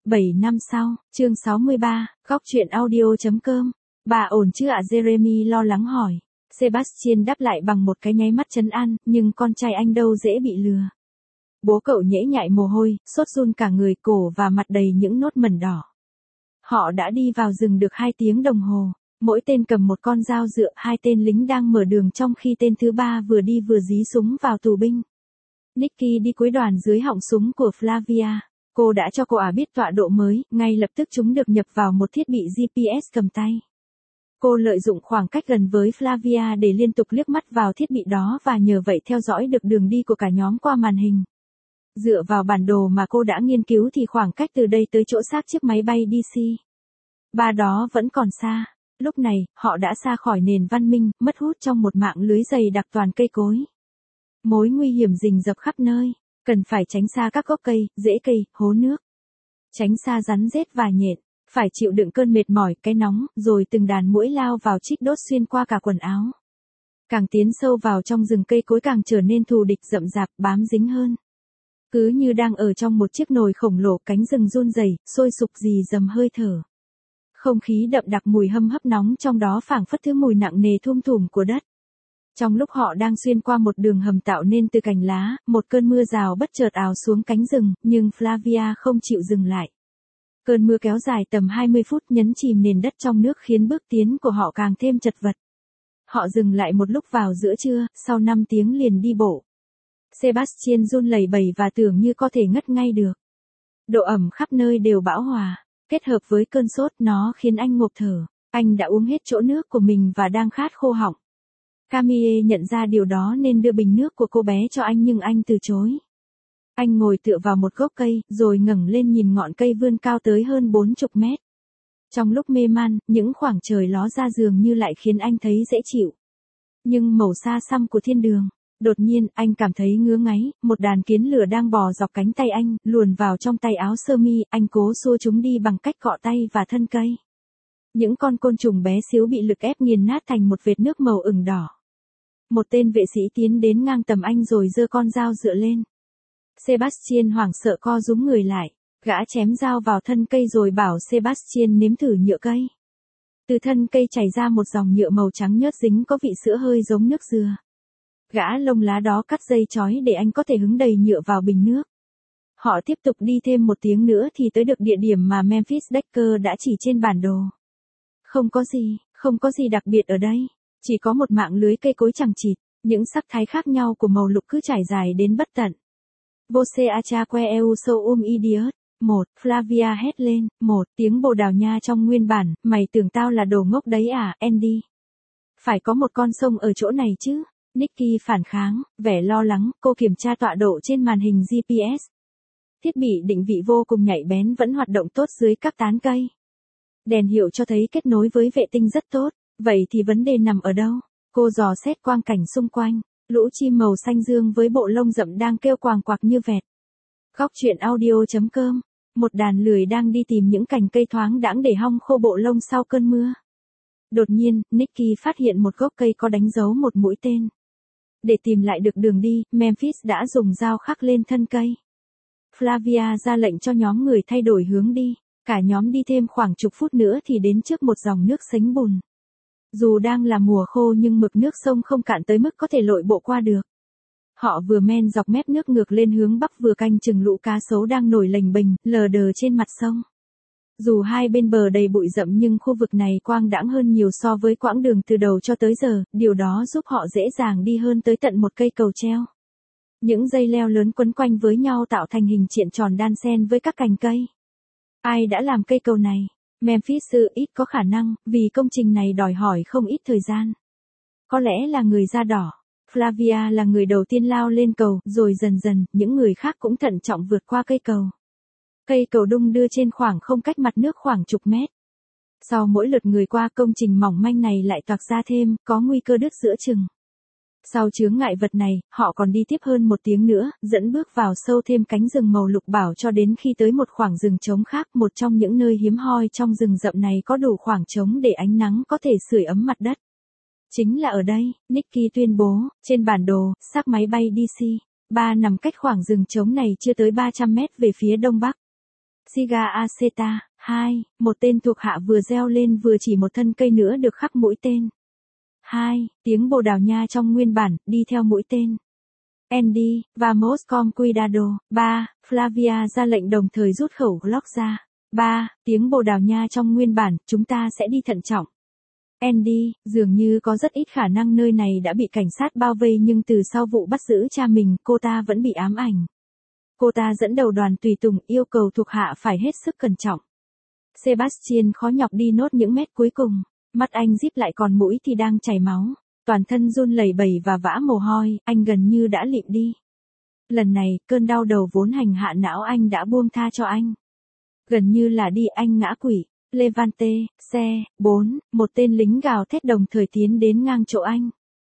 7 năm sau, chương 63, góc truyện audio.com. Bà ổn chứ ạ? Jeremy lo lắng hỏi. Sebastian đáp lại bằng một cái nháy mắt trấn an, nhưng con trai anh đâu dễ bị lừa. Bố cậu nhễ nhại mồ hôi, sốt run cả người, cổ và mặt đầy những nốt mẩn đỏ. Họ đã đi vào rừng được 2 tiếng đồng hồ. Mỗi tên cầm một con dao dựa, 2 tên lính đang mở đường trong khi tên thứ 3 vừa đi vừa dí súng vào tù binh. Nicky đi cuối đoàn dưới họng súng của Flavia. Cô đã cho cô biết tọa độ mới, ngay lập tức chúng được nhập vào một thiết bị GPS cầm tay. Cô lợi dụng khoảng cách gần với Flavia để liên tục liếc mắt vào thiết bị đó và nhờ vậy theo dõi được đường đi của cả nhóm qua màn hình. Dựa vào bản đồ mà cô đã nghiên cứu thì khoảng cách từ đây tới chỗ xác chiếc máy bay DC-3 đó vẫn còn xa. Lúc này, họ đã xa khỏi nền văn minh, mất hút trong một mạng lưới dày đặc toàn cây cối. Mối nguy hiểm rình rập khắp nơi, cần phải tránh xa các gốc cây, rễ cây, hố nước. Tránh xa rắn rết và nhện, phải chịu đựng cơn mệt mỏi, cái nóng, rồi từng đàn muỗi lao vào chích đốt xuyên qua cả quần áo. Càng tiến sâu vào trong rừng, cây cối càng trở nên thù địch, rậm rạp, bám dính hơn. Cứ như đang ở trong một chiếc nồi khổng lồ, cánh rừng run rẩy, sôi sục rì rầm hơi thở. Không khí đậm đặc mùi hâm hấp nóng trong đó phảng phất thứ mùi nặng nề thum thủm của đất. Trong lúc họ đang xuyên qua một đường hầm tạo nên từ cành lá, một cơn mưa rào bất chợt ào xuống cánh rừng, nhưng Flavia không chịu dừng lại. Cơn mưa kéo dài tầm 20 phút nhấn chìm nền đất trong nước khiến bước tiến của họ càng thêm chật vật. Họ dừng lại một lúc vào giữa trưa, sau 5 tiếng liền đi bộ. Sebastian run lẩy bẩy và tưởng như có thể ngất ngay được. Độ ẩm khắp nơi đều bão hòa, kết hợp với cơn sốt nó khiến anh ngộp thở. Anh đã uống hết chỗ nước của mình và đang khát khô họng. Camille nhận ra điều đó nên đưa bình nước của cô bé cho anh nhưng anh từ chối. Anh ngồi tựa vào một gốc cây, rồi ngẩng lên nhìn ngọn cây vươn cao tới hơn 40 mét. Trong lúc mê man, những khoảng trời ló ra dường như lại khiến anh thấy dễ chịu. Nhưng màu xa xăm của thiên đường, đột nhiên anh cảm thấy ngứa ngáy, một đàn kiến lửa đang bò dọc cánh tay anh, luồn vào trong tay áo sơ mi, anh cố xua chúng đi bằng cách cọ tay và thân cây. Những con côn trùng bé xíu bị lực ép nghiền nát thành một vệt nước màu ửng đỏ. Một tên vệ sĩ tiến đến ngang tầm anh rồi giơ con dao dựa lên. Sebastian hoảng sợ co rúm người lại, gã chém dao vào thân cây rồi bảo Sebastian nếm thử nhựa cây. Từ thân cây chảy ra một dòng nhựa màu trắng nhớt dính có vị sữa hơi giống nước dừa. Gã lông lá đó cắt dây chói để anh có thể hứng đầy nhựa vào bình nước. Họ tiếp tục đi thêm 1 tiếng nữa thì tới được địa điểm mà Memphis Decker đã chỉ trên bản đồ. Không có gì đặc biệt ở đây. Chỉ có một mạng lưới cây cối chằng chịt, những sắc thái khác nhau của màu lục cứ trải dài đến bất tận. Voce achaque eu sou idiot. Flavia hét lên. Tiếng Bồ Đào Nha trong nguyên bản, mày tưởng tao là đồ ngốc đấy à, Andy? Phải có một con sông ở chỗ này chứ. Nicky phản kháng, vẻ lo lắng, cô kiểm tra tọa độ trên màn hình GPS. Thiết bị định vị vô cùng nhạy bén vẫn hoạt động tốt dưới các tán cây. Đèn hiệu cho thấy kết nối với vệ tinh rất tốt. Vậy thì vấn đề nằm ở đâu? Cô dò xét quang cảnh xung quanh, lũ chim màu xanh dương với bộ lông rậm đang kêu quàng quạc như vẹt. Góc truyện audio.com. Một đàn lười đang đi tìm những cành cây thoáng đãng để hong khô bộ lông sau cơn mưa. Đột nhiên, Nicky phát hiện một gốc cây có đánh dấu một mũi tên. Để tìm lại được đường đi, Memphis đã dùng dao khắc lên thân cây. Flavia ra lệnh cho nhóm người thay đổi hướng đi. Cả nhóm đi thêm khoảng chục phút nữa thì đến trước một dòng nước sánh bùn. Dù đang là mùa khô nhưng mực nước sông không cạn tới mức có thể lội bộ qua được. Họ vừa men dọc mép nước ngược lên hướng bắc vừa canh chừng lũ cá sấu đang nổi lềnh bềnh, lờ đờ trên mặt sông. Dù hai bên bờ đầy bụi rậm nhưng khu vực này quang đãng hơn nhiều so với quãng đường từ đầu cho tới giờ, điều đó giúp họ dễ dàng đi hơn tới tận một cây cầu treo. Những dây leo lớn quấn quanh với nhau tạo thành hình triện tròn đan xen với các cành cây. Ai đã làm cây cầu này? Memphis ít có khả năng, vì công trình này đòi hỏi không ít thời gian. Có lẽ là người da đỏ. Flavia là người đầu tiên lao lên cầu, rồi dần dần, những người khác cũng thận trọng vượt qua cây cầu. Cây cầu đung đưa trên khoảng không cách mặt nước khoảng chục mét. Sau mỗi lượt người qua công trình mỏng manh này lại toạc ra thêm, có nguy cơ đứt giữa chừng. Sau chướng ngại vật này, họ còn đi tiếp hơn 1 tiếng nữa, dẫn bước vào sâu thêm cánh rừng màu lục bảo cho đến khi tới một khoảng rừng trống khác. Một trong những nơi hiếm hoi trong rừng rậm này có đủ khoảng trống để ánh nắng có thể sưởi ấm mặt đất. Chính là ở đây, Nicky tuyên bố, trên bản đồ, xác máy bay DC-3 nằm cách khoảng rừng trống này chưa tới 300 mét về phía đông bắc. Siga Aceta, 2, một tên thuộc hạ vừa reo lên vừa chỉ một thân cây nữa được khắc mũi tên. 2, tiếng Bồ Đào Nha trong nguyên bản, đi theo mũi tên. Andy, vamos con cuidado. 3, Flavia ra lệnh đồng thời rút khẩu Glock ra. 3, tiếng Bồ Đào Nha trong nguyên bản, chúng ta sẽ đi thận trọng. Andy, dường như có rất ít khả năng nơi này đã bị cảnh sát bao vây nhưng từ sau vụ bắt giữ cha mình, cô ta vẫn bị ám ảnh. Cô ta dẫn đầu đoàn tùy tùng yêu cầu thuộc hạ phải hết sức cẩn trọng. Sebastian khó nhọc đi nốt những mét cuối cùng, mắt anh díp lại còn mũi thì đang chảy máu, toàn thân run lẩy bẩy và vã mồ hôi, anh gần như đã lịm đi. Lần này, cơn đau đầu vốn hành hạ não anh đã buông tha cho anh. Gần như là đi anh ngã quỵ. Levante, xe, 4, một tên lính gào thét đồng thời tiến đến ngang chỗ anh.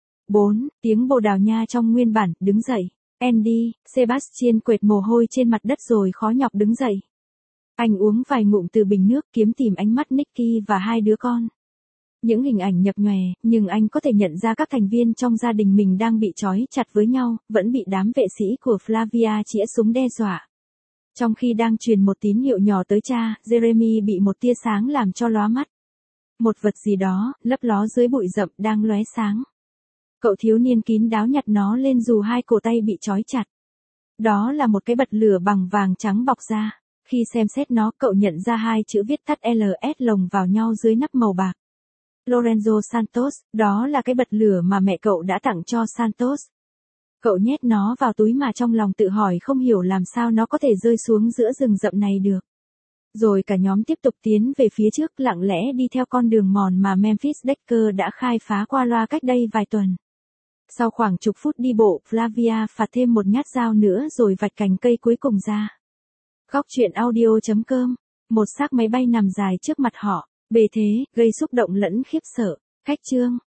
4, tiếng Bồ Đào Nha trong nguyên bản, đứng dậy. Andy, Sebastian quệt mồ hôi trên mặt đất rồi khó nhọc đứng dậy. Anh uống vài ngụm từ bình nước kiếm tìm ánh mắt Nicky và hai đứa con. Những hình ảnh nhập nhòe, nhưng anh có thể nhận ra các thành viên trong gia đình mình đang bị trói chặt với nhau, vẫn bị đám vệ sĩ của Flavia chĩa súng đe dọa. Trong khi đang truyền một tín hiệu nhỏ tới cha, Jeremy bị một tia sáng làm cho lóa mắt. Một vật gì đó, lấp ló dưới bụi rậm đang lóe sáng. Cậu thiếu niên kín đáo nhặt nó lên dù hai cổ tay bị trói chặt. Đó là một cái bật lửa bằng vàng trắng bọc ra. Khi xem xét nó, cậu nhận ra hai chữ viết tắt LS lồng vào nhau dưới nắp màu bạc. Lorenzo Santos, đó là cái bật lửa mà mẹ cậu đã tặng cho Santos. Cậu nhét nó vào túi mà trong lòng tự hỏi không hiểu làm sao nó có thể rơi xuống giữa rừng rậm này được. Rồi cả nhóm tiếp tục tiến về phía trước lặng lẽ đi theo con đường mòn mà Memphis Decker đã khai phá qua loa cách đây vài tuần. Sau khoảng chục phút đi bộ, Flavia phạt thêm một nhát dao nữa rồi vạch cành cây cuối cùng ra. Góc truyện audio.com, một xác máy bay nằm dài trước mặt họ, bề thế, gây xúc động lẫn khiếp sợ. Cách chương